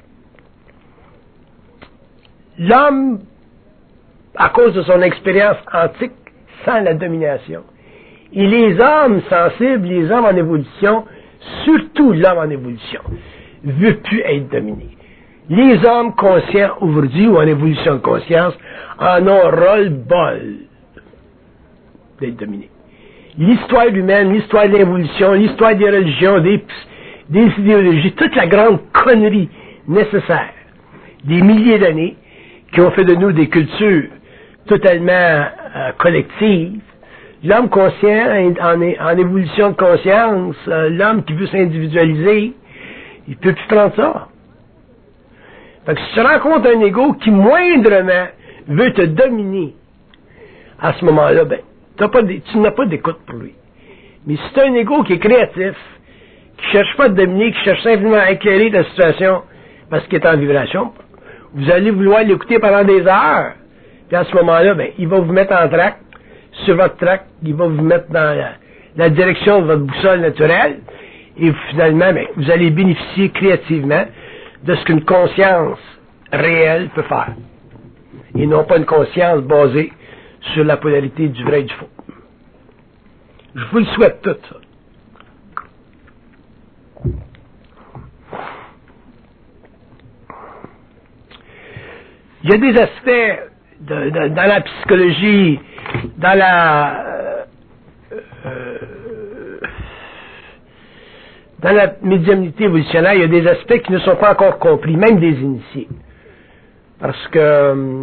l'homme, à cause de son expérience antique, sent la domination. Et les hommes sensibles, les hommes en évolution, surtout l'homme en évolution, ne veut plus être dominé. Les hommes conscients aujourd'hui ou en évolution de conscience en ont ras-le-bol d'être dominés. L'histoire humaine, l'histoire de l'évolution, l'histoire des religions, des, des idéologies, toute la grande connerie nécessaire des milliers d'années qui ont fait de nous des cultures totalement euh, collectives. L'homme conscient, en, en évolution de conscience, euh, l'homme qui veut s'individualiser, il peut plus prendre ça. Fait que si tu rencontres un ego qui moindrement veut te dominer, à ce moment-là, ben, t'as pas de, tu n'as pas d'écoute pour lui. Mais si tu as un ego qui est créatif, qui cherche pas à te dominer, qui cherche simplement à éclairer ta situation parce qu'il est en vibration, vous allez vouloir l'écouter pendant des heures. Puis à ce moment-là, ben, il va vous mettre en trac, sur votre trac, il va vous mettre dans la, la direction de votre boussole naturelle, et finalement, ben, vous allez bénéficier créativement de ce qu'une conscience réelle peut faire. Et non pas une conscience basée sur la polarité du vrai et du faux. Je vous le souhaite tout, ça. Il y a des aspects de, de, dans la psychologie, dans la euh, euh, dans la médiumnité évolutionnaire, il y a des aspects qui ne sont pas encore compris, même des initiés. Parce que euh,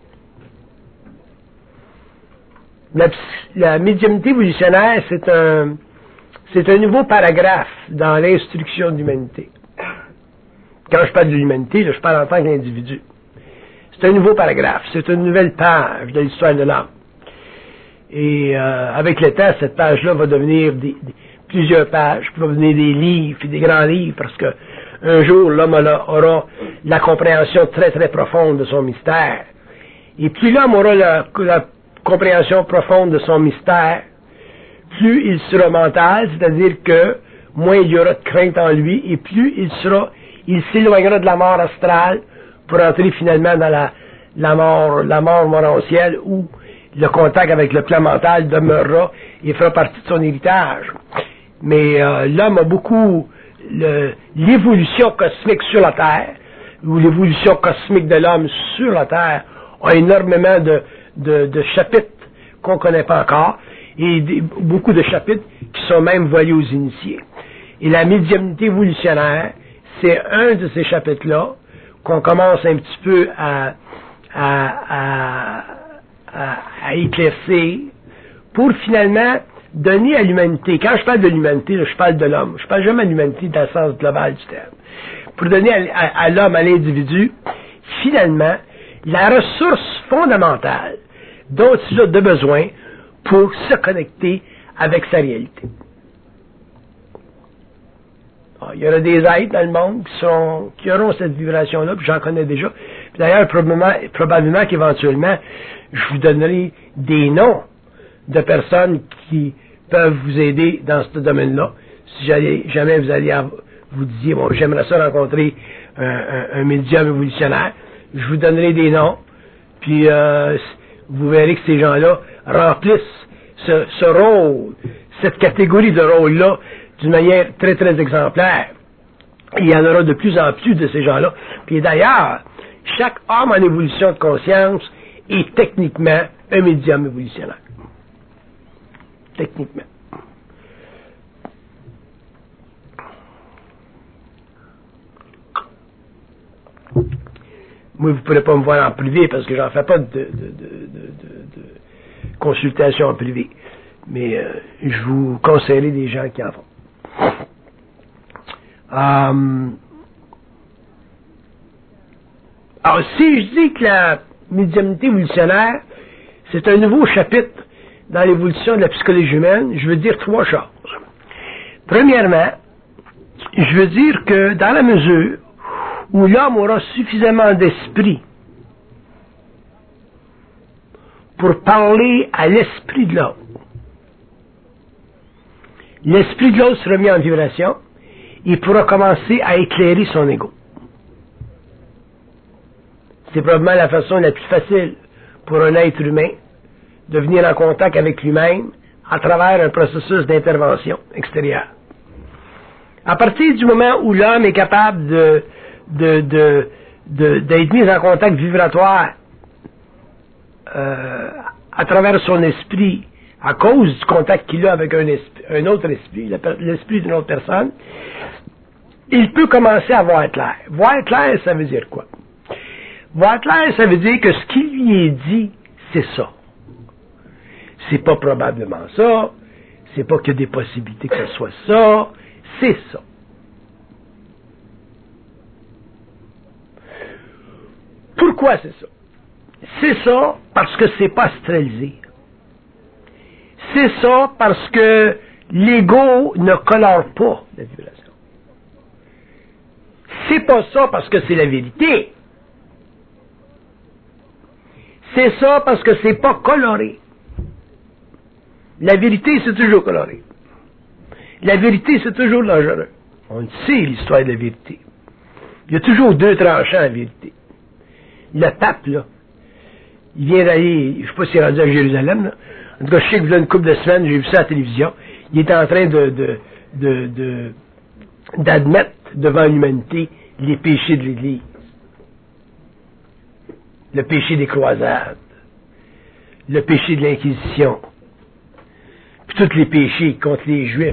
la, la médiumnité évolutionnaire, c'est un c'est un nouveau paragraphe dans l'instruction de l'humanité. Quand je parle de l'humanité, là, je parle en tant qu'individu. C'est un nouveau paragraphe, c'est une nouvelle page de l'histoire de l'homme. Et euh, avec le temps, cette page-là va devenir des, des, plusieurs pages, puis va devenir des livres, puis des grands livres, parce que un jour, l'homme aura la compréhension très très profonde de son mystère. Et plus l'homme aura la, la compréhension profonde de son mystère, plus il sera mental, c'est-à-dire que moins il y aura de crainte en lui, et plus il sera, il s'éloignera de la mort astrale pour entrer finalement dans la, la mort, la mort morantielle, où le contact avec le plan mental demeurera et fera partie de son héritage. Mais euh, l'homme a beaucoup le, l'évolution cosmique sur la Terre, ou l'évolution cosmique de l'homme sur la Terre, a énormément de, de, de chapitres qu'on ne connaît pas encore, et des, beaucoup de chapitres qui sont même volés aux initiés. Et la médiumnité évolutionnaire, c'est un de ces chapitres-là qu'on commence un petit peu à, à, à, à, à éclaircir pour finalement donner à l'humanité, quand je parle de l'humanité, là, je parle de l'homme, je parle jamais de l'humanité dans le sens global du terme, pour donner à, à, à l'homme, à l'individu, finalement, la ressource fondamentale dont il a de besoin pour se connecter avec sa réalité. Alors, il y aura des êtres dans le monde qui, sont, qui auront cette vibration-là, puis j'en connais déjà. Puis d'ailleurs, probablement, probablement qu'éventuellement, je vous donnerai des noms de personnes qui peuvent vous aider dans ce domaine-là. Si jamais, jamais vous allez avoir, vous disiez, bon, j'aimerais ça rencontrer un, un, un médium évolutionnaire, je vous donnerai des noms, puis euh, vous verrez que ces gens-là remplissent ce, ce rôle, cette catégorie de rôle-là, d'une manière très, très exemplaire. Et il y en aura de plus en plus de ces gens-là. Puis d'ailleurs, chaque homme en évolution de conscience est techniquement un médium évolutionnaire. Techniquement. Moi, vous ne pourrez pas me voir en privé parce que j'en fais pas de, de, de, de, de, de consultation en privé. Mais euh, je vous conseillerai des gens qui en font. Euh, alors, si je dis que la médiumnité évolutionnaire, c'est un nouveau chapitre dans l'évolution de la psychologie humaine, je veux dire trois choses. Premièrement, je veux dire que dans la mesure où l'homme aura suffisamment d'esprit pour parler à l'esprit de l'autre, l'esprit de l'autre sera mis en vibration, il pourra commencer à éclairer son ego. C'est probablement la façon la plus facile pour un être humain de venir en contact avec lui-même à travers un processus d'intervention extérieure. À partir du moment où l'homme est capable de, de, de, de, d'être mis en contact vibratoire euh, à travers son esprit, à cause du contact qu'il a avec un, esprit, un autre esprit, l'esprit d'une autre personne, il peut commencer à voir clair. Voir clair, ça veut dire quoi? Voir clair, ça veut dire que ce qui lui est dit, c'est ça. C'est pas probablement ça, c'est pas qu'il y a des possibilités que ce soit ça, c'est ça. Pourquoi c'est ça? C'est ça parce que c'est pas astralisé. C'est ça parce que l'ego ne colore pas la vibration. C'est pas ça parce que c'est la vérité. C'est ça parce que c'est pas coloré. La vérité, c'est toujours coloré. La vérité, c'est toujours dangereux. On sait l'histoire de la vérité. Il y a toujours deux tranchants à la vérité. Le pape, là, il vient d'aller, je sais pas s'il est rendu à Jérusalem, là. En tout cas, je sais que il y a une couple de semaines, j'ai vu ça à la télévision, il est en train de, de, de, de d'admettre devant l'humanité les péchés de l'Église. Le péché des croisades, le péché de l'Inquisition, puis tous les péchés contre les Juifs.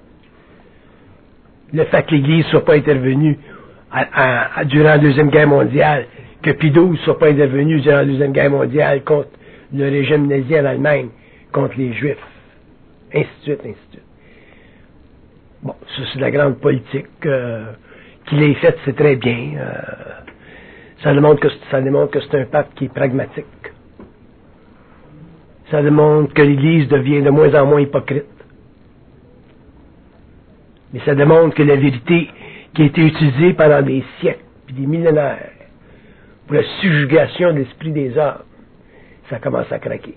Le fait que l'Église ne soit pas intervenue à, à, à, durant la Deuxième Guerre mondiale, que Pie douze ne soit pas intervenu durant la Deuxième Guerre mondiale contre le régime nazi en Allemagne, contre les Juifs, ainsi de suite, ainsi de suite. Bon, ça c'est de la grande politique. Euh, qu'il ait faite, c'est très bien. Euh, ça démontre que ça démontre que c'est un pape qui est pragmatique. Ça démontre que l'Église devient de moins en moins hypocrite. Mais ça démontre que la vérité qui a été utilisée pendant des siècles, puis des millénaires, pour la subjugation de l'esprit des hommes, ça commence à craquer.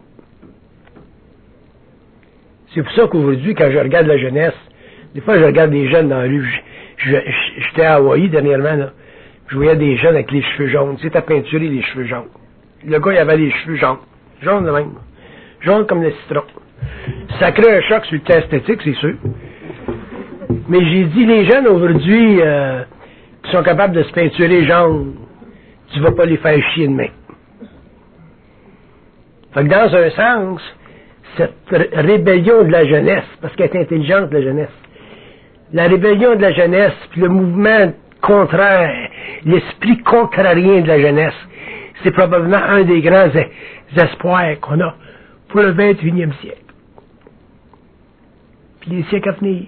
C'est pour ça qu'aujourd'hui, quand je regarde la jeunesse, des fois je regarde des jeunes dans la rue, je, je, j'étais à Hawaï dernièrement, là, je voyais des jeunes avec les cheveux jaunes, tu sais, t'as peinturé les cheveux jaunes. Le gars, il avait les cheveux jaunes, jaunes de même, jaunes comme le citron. Ça crée un choc sur le plan esthétique, c'est sûr. Mais j'ai dit, les jeunes aujourd'hui, euh, qui sont capables de se peinturer jaune, tu vas pas les faire chier demain. Fait que dans un sens, cette rébellion de la jeunesse, parce qu'elle est intelligente, la jeunesse, la rébellion de la jeunesse, puis le mouvement contraire, l'esprit contrarien de la jeunesse, c'est probablement un des grands espoirs qu'on a pour le vingt et unième siècle. Puis les siècles à venir.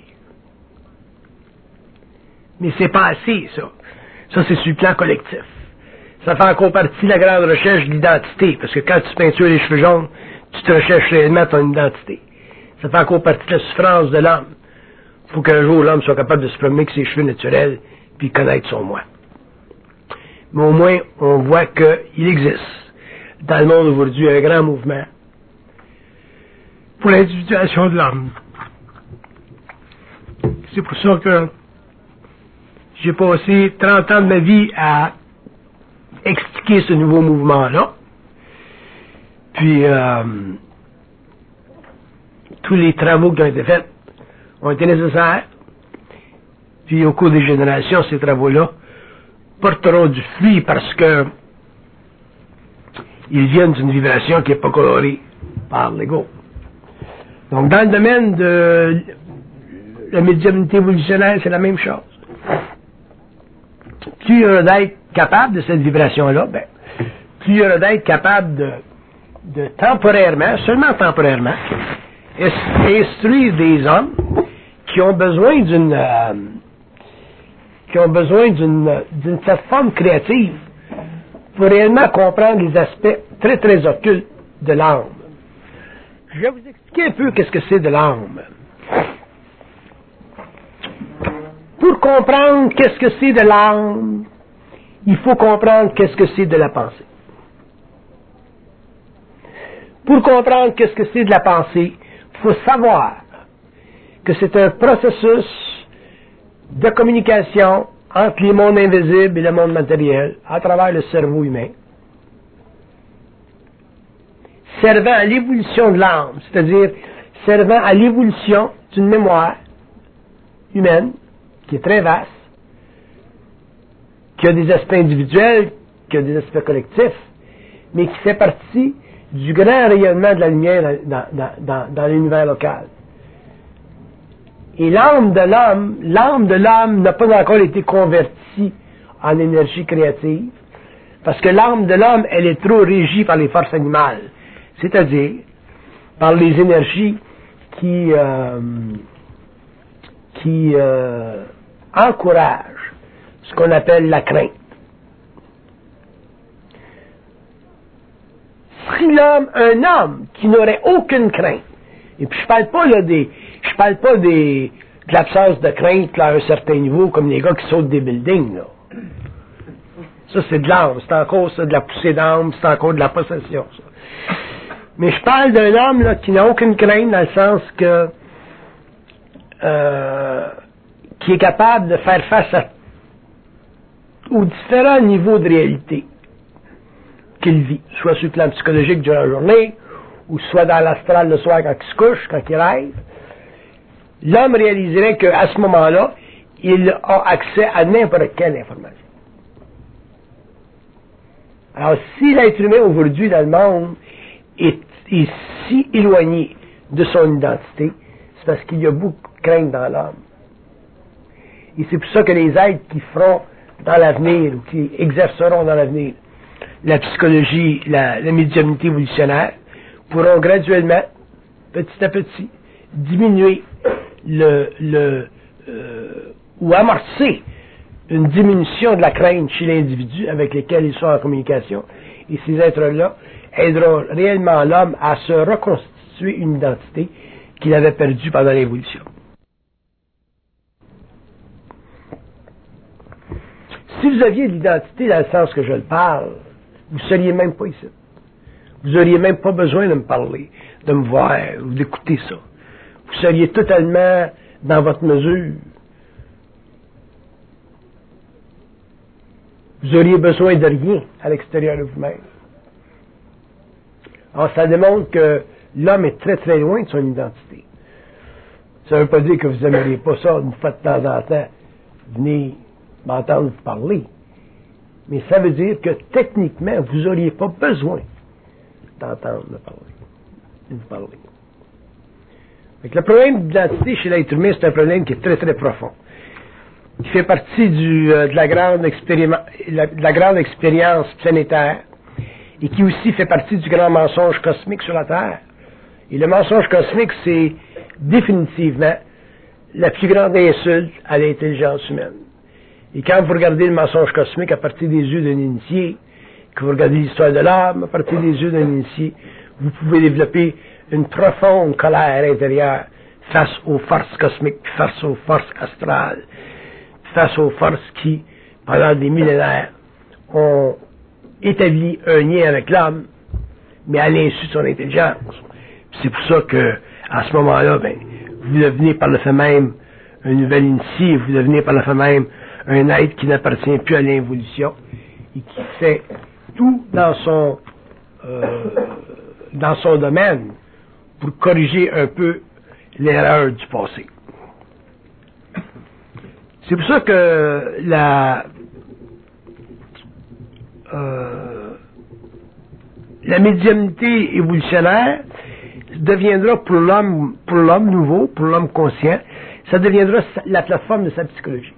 Mais c'est pas assez, ça. Ça, c'est sur le plan collectif. Ça fait encore partie de la grande recherche de l'identité, parce que quand tu peintures les cheveux jaunes, tu te recherches réellement ton identité. Ça fait encore partie de la souffrance de l'homme. Il faut qu'un jour l'homme soit capable de se promener avec ses cheveux naturels, puis connaître son moi. Mais au moins, on voit qu'il existe, dans le monde aujourd'hui, un grand mouvement pour l'individuation de l'homme. C'est pour ça que j'ai passé trente ans de ma vie à expliquer ce nouveau mouvement-là. Puis, euh, tous les travaux qui ont été faits ont été nécessaires. Puis, au cours des générations, ces travaux-là porteront du fruit parce que ils viennent d'une vibration qui n'est pas colorée par l'ego. Donc, dans le domaine de la médiumnité évolutionnaire, c'est la même chose. Plus il y aura d'être capable de cette vibration-là, ben, plus il y aura d'être capable de, de temporairement, seulement temporairement, instruire des hommes qui ont besoin d'une euh, qui ont besoin d'une d'une plateforme créative pour réellement comprendre les aspects très très occultes de l'âme. Je vais vous expliquer un peu qu'est-ce que c'est de l'âme. Pour comprendre qu'est-ce que c'est de l'âme, il faut comprendre qu'est-ce que c'est de la pensée. Pour comprendre qu'est-ce que c'est de la pensée, il faut savoir que c'est un processus de communication entre les mondes invisibles et le monde matériel à travers le cerveau humain, servant à l'évolution de l'âme, c'est-à-dire servant à l'évolution d'une mémoire humaine qui est très vaste, qui a des aspects individuels, qui a des aspects collectifs, mais qui fait partie du grand rayonnement de la lumière dans, dans, dans, dans l'univers local. Et l'âme de l'homme, l'âme de l'homme n'a pas encore été convertie en énergie créative, parce que l'âme de l'homme, elle est trop régie par les forces animales, c'est-à-dire par les énergies qui, euh, qui euh, encouragent ce qu'on appelle la crainte. Si l'homme, un homme qui n'aurait aucune crainte, et puis je parle pas là des, je parle pas des, de l'absence de crainte là, à un certain niveau, comme les gars qui sautent des buildings, là. Ça, c'est de l'âme, c'est encore ça, de la poussée d'âme, c'est encore de la possession, ça. Mais je parle d'un homme là, qui n'a aucune crainte dans le sens que euh, qui est capable de faire face à, aux différents niveaux de réalité. qu'il vit, soit sur le plan psychologique durant la journée, ou soit dans l'astral le soir quand il se couche, quand il rêve, l'homme réaliserait qu'à ce moment-là, il a accès à n'importe quelle information. Alors, si l'être humain aujourd'hui dans le monde est, est si éloigné de son identité, c'est parce qu'il y a beaucoup de crainte dans l'homme. Et c'est pour ça que les êtres qui feront dans l'avenir, ou qui exerceront dans l'avenir, la psychologie, la, la médiumnité évolutionnaire, pourront graduellement, petit à petit, diminuer le, le euh, ou amorcer une diminution de la crainte chez l'individu avec lequel ils sont en communication. Et ces êtres-là aideront réellement l'homme à se reconstituer une identité qu'il avait perdue pendant l'évolution. Si vous aviez l'identité dans le sens que je le parle, vous ne seriez même pas ici. Vous n'auriez même pas besoin de me parler, de me voir ou d'écouter ça. Vous seriez totalement dans votre mesure. Vous auriez besoin de rien à l'extérieur de vous-même. Alors, ça démontre que l'homme est très très loin de son identité. Ça ne veut pas dire que vous n'aimeriez pas ça une fois de temps en temps, venir m'entendre vous parler. Mais ça veut dire que techniquement, vous n'auriez pas besoin d'entendre me parler, de vous parler. Donc, le problème d'identité chez l'être humain, c'est un problème qui est très très profond, qui fait partie du, euh, de, la grande la, de la grande expérience planétaire et qui aussi fait partie du grand mensonge cosmique sur la Terre. Et le mensonge cosmique, c'est définitivement la plus grande insulte à l'intelligence humaine. Et quand vous regardez le mensonge cosmique à partir des yeux d'un initié, que vous regardez l'histoire de l'âme à partir des yeux d'un initié, vous pouvez développer une profonde colère intérieure face aux forces cosmiques, face aux forces astrales, face aux forces qui, pendant des millénaires, ont établi un lien avec l'homme, mais à l'insu de son intelligence. C'est pour ça que, à ce moment-là, ben, vous devenez par le fait même un nouvel initié, vous devenez par le fait même un être qui n'appartient plus à l'involution et qui fait tout dans son euh, dans son domaine pour corriger un peu l'erreur du passé. C'est pour ça que la euh, la médiumnité évolutionnaire deviendra pour l'homme pour l'homme nouveau, pour l'homme conscient, ça deviendra la plateforme de sa psychologie.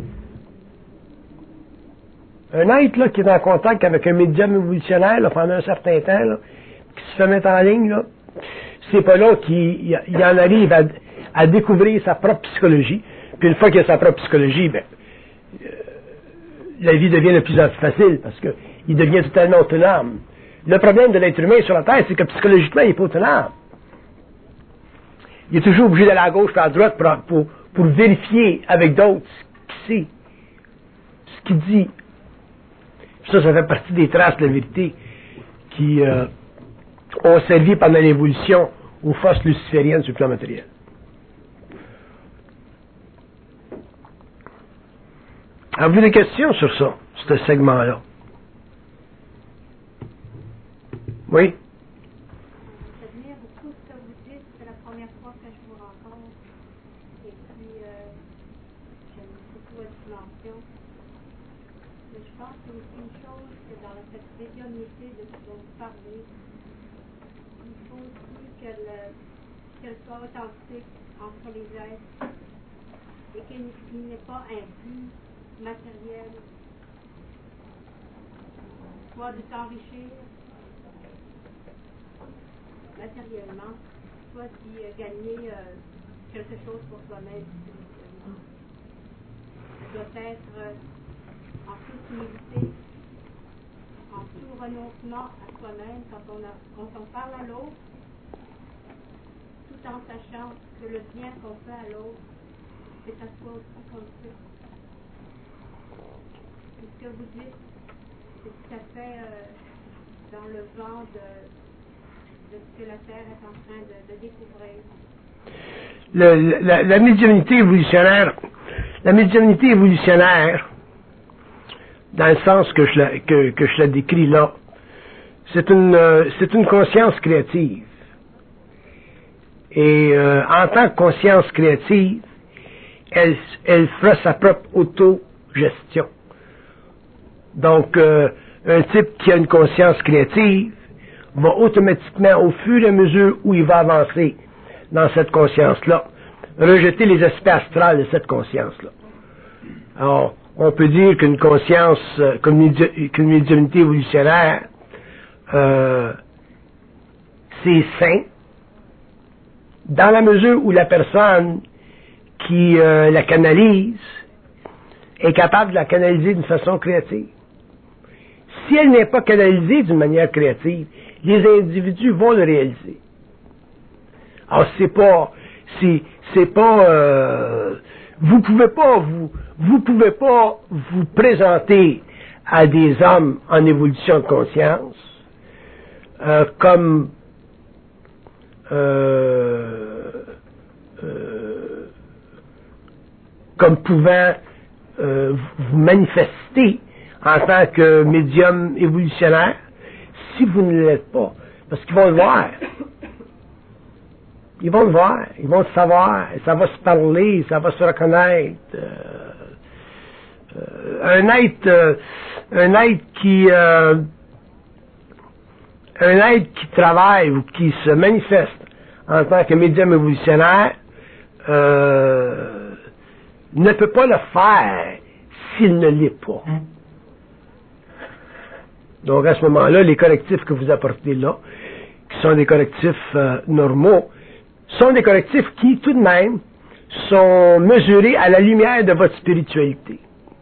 Un être là, qui est en contact avec un médium évolutionnaire là, pendant un certain temps, là, qui se fait mettre en ligne, là, c'est pas là qu'il il en arrive à, à découvrir sa propre psychologie. Puis une fois qu'il a sa propre psychologie, ben, euh, la vie devient de plus en plus facile parce qu'il devient totalement autonome. Le problème de l'être humain sur la Terre, c'est que psychologiquement, il n'est pas autonome. Il est toujours obligé d'aller à gauche et à droite pour, pour, pour vérifier avec d'autres ce qu'il sait, ce qu'il dit. Ça, ça fait partie des traces de la vérité qui euh, ont servi pendant l'évolution aux forces lucifériennes sur le plan matériel. Avez-vous des questions sur ça, ce segment-là? Oui? J'admire beaucoup ce que vous dites. C'est la première fois que je vous rencontre. Et puis, euh, j'aime beaucoup votre dimension. Mais je pense qu'il y a aussi une chose, que dans cette médiumnité de ce dont vous parlez, il faut aussi qu'elle, qu'elle soit authentique entre les êtres et qu'il n'y ait pas un but matériel, soit de s'enrichir matériellement, soit d'y euh, gagner euh, quelque chose pour soi-même. Ça doit être euh, en toute humilité, en tout renoncement à soi-même quand on, a, quand on parle à l'autre, tout en sachant que le bien qu'on fait à l'autre, c'est à soi aussi qu'on le fait. Et ce que vous dites, c'est tout à fait euh, dans le vent de, de ce que la Terre est en train de, de découvrir. Le, la, la médiumnité évolutionnaire, la médiumnité évolutionnaire, dans le sens que je la, que, que je la décris là, c'est une, euh, c'est une conscience créative. Et euh, en tant que conscience créative, elle, elle fera sa propre autogestion. Donc, euh, un type qui a une conscience créative va automatiquement, au fur et à mesure où il va avancer dans cette conscience-là, rejeter les aspects astrales de cette conscience-là. Alors, on peut dire qu'une conscience, euh, qu'une, médi- qu'une médiumnité évolutionnaire, euh, c'est sain, dans la mesure où la personne qui euh, la canalise est capable de la canaliser d'une façon créative. Si elle n'est pas canalisée d'une manière créative, les individus vont le réaliser. Alors c'est pas, c'est, c'est pas, euh, vous pouvez pas vous, vous pouvez pas vous présenter à des hommes en évolution de conscience euh, comme euh, euh, comme pouvant euh, vous manifester en tant que médium évolutionnaire si vous ne l'êtes pas. Parce qu'ils vont le voir. Ils vont le voir. Ils vont le savoir. Ça va se parler. Ça va se reconnaître. Euh, euh, un être euh, un être qui euh, un être qui travaille ou qui se manifeste en tant que médium évolutionnaire euh, ne peut pas le faire s'il ne l'est pas. Donc à ce moment-là, les correctifs que vous apportez là, qui sont des correctifs euh, normaux, sont des correctifs qui, tout de même, sont mesurés à la lumière de votre spiritualité.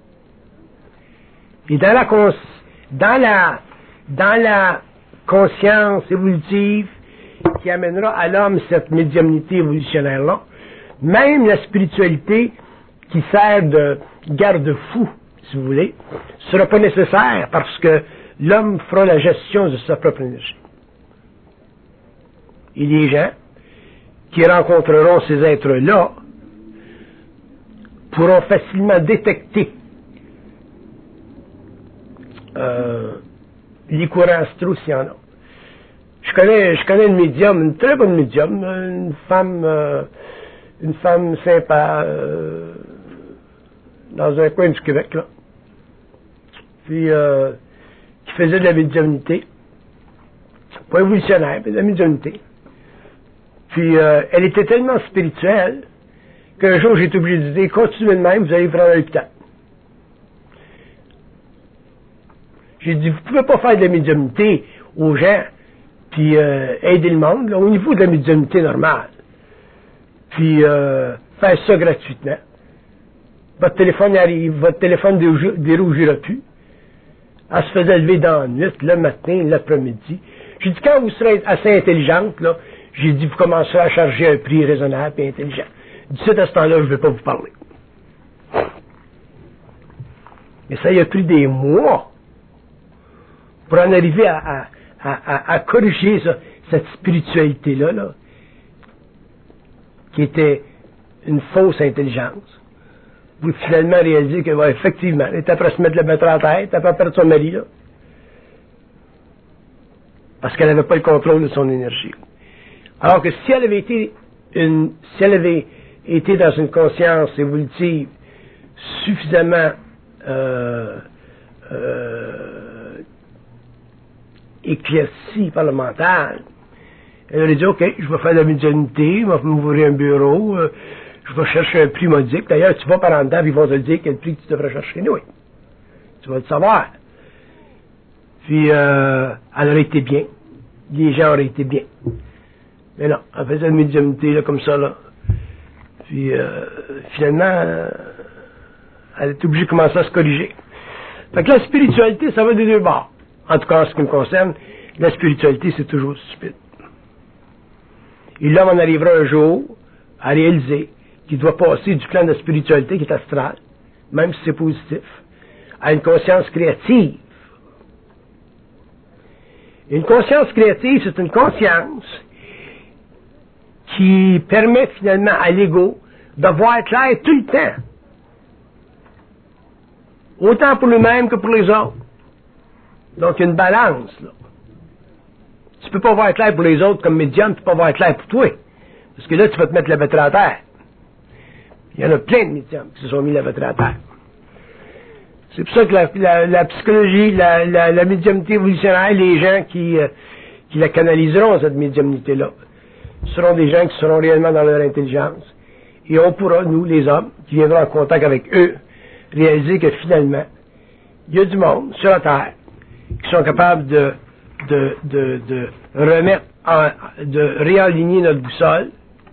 Et dans la, cons- dans la, dans la conscience évolutive qui amènera à l'homme cette médiumnité évolutionnaire-là, même la spiritualité qui sert de garde-fou, si vous voulez, ne sera pas nécessaire parce que l'homme fera la gestion de sa propre énergie. Et les gens qui rencontreront ces êtres-là pourront facilement détecter euh, les courants astraux s'il y en a. Je connais, je connais une médium, une très bonne médium, une femme, euh, une femme sympa, euh, dans un coin du Québec, là. Puis, euh, qui faisait de la médiumnité. Pas évolutionnaire, mais de la médiumnité. Puis, euh, elle était tellement spirituelle qu'un jour, j'ai été obligé de dire, continuez de même, vous allez prendre un l'hôpital. J'ai dit, vous pouvez pas faire de la médiumnité aux gens, puis euh, aider le monde, là, au niveau de la médiumnité normale. Puis, euh, faire ça gratuitement. Votre téléphone arrive, votre téléphone dérougira plus. Elle se faisait lever dans la nuit, le matin, l'après-midi. J'ai dit, quand vous serez assez intelligente, là, j'ai dit, vous commencerez à charger un prix raisonnable et intelligent. D'ici à ce temps-là, je ne vais pas vous parler. Mais ça y a pris des mois pour en arriver à, à, à, à corriger ça, cette spiritualité-là, là, qui était une fausse intelligence. Vous finalement réalisez que, ouais, effectivement, elle était après se mettre le mettre en tête, après perdre son mari, là. Parce qu'elle n'avait pas le contrôle de son énergie. Alors que si elle avait été une, si elle avait été dans une conscience évolutive suffisamment euh, euh, éclaircie par le mental, elle aurait dit, OK, je vais faire de la médiumnité, je vais m'ouvrir un bureau, euh, je vais chercher un prix modique. D'ailleurs, tu vas par en dedans, ils vont te dire quel prix tu devrais chercher. Oui, tu vas le savoir. Puis, euh, elle aurait été bien. Les gens auraient été bien. Mais non, elle faisait une médiumnité, là, comme ça, là. Puis, euh, finalement, euh, elle est obligée de commencer à se corriger. Fait que la spiritualité, ça va des deux bords. En tout cas, en ce qui me concerne, la spiritualité, c'est toujours stupide. Et l'homme en arrivera un jour à réaliser qu'il doit passer du plan de la spiritualité qui est astral, même si c'est positif, à une conscience créative. Une conscience créative, c'est une conscience qui permet finalement à l'ego de voir clair tout le temps. Autant pour lui-même que pour les autres. Donc, il y a une balance, là. Tu peux pas voir clair pour les autres comme médium, tu peux pas voir clair pour toi. Parce que là, tu vas te mettre la batterie à terre. Il y en a plein de médiums qui se sont mis la batterie à terre. C'est pour ça que la, la, la psychologie, la, la, la médiumnité évolutionnaire, les gens qui, euh, qui la canaliseront, cette médiumnité-là, seront des gens qui seront réellement dans leur intelligence. Et on pourra, nous, les hommes, qui viendront en contact avec eux, réaliser que finalement, il y a du monde sur la Terre qui sont capables de, de, de, de remettre, en, de réaligner notre boussole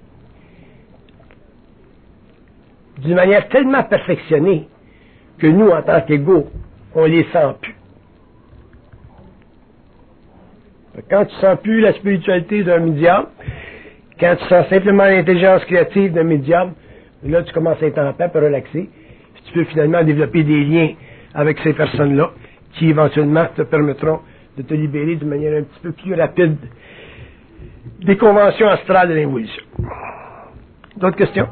d'une manière tellement perfectionnée que nous, en tant qu'égaux, on les sent plus. Quand tu sens plus la spiritualité d'un médium, quand tu sens simplement l'intelligence créative d'un médium, là, tu commences à être en paix, à relaxer. Tu peux finalement développer des liens avec ces personnes-là qui, éventuellement, te permettront de te libérer d'une manière un petit peu plus rapide des conventions astrales de l'évolution. D'autres questions?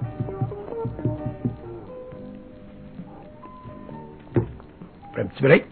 Un petit break.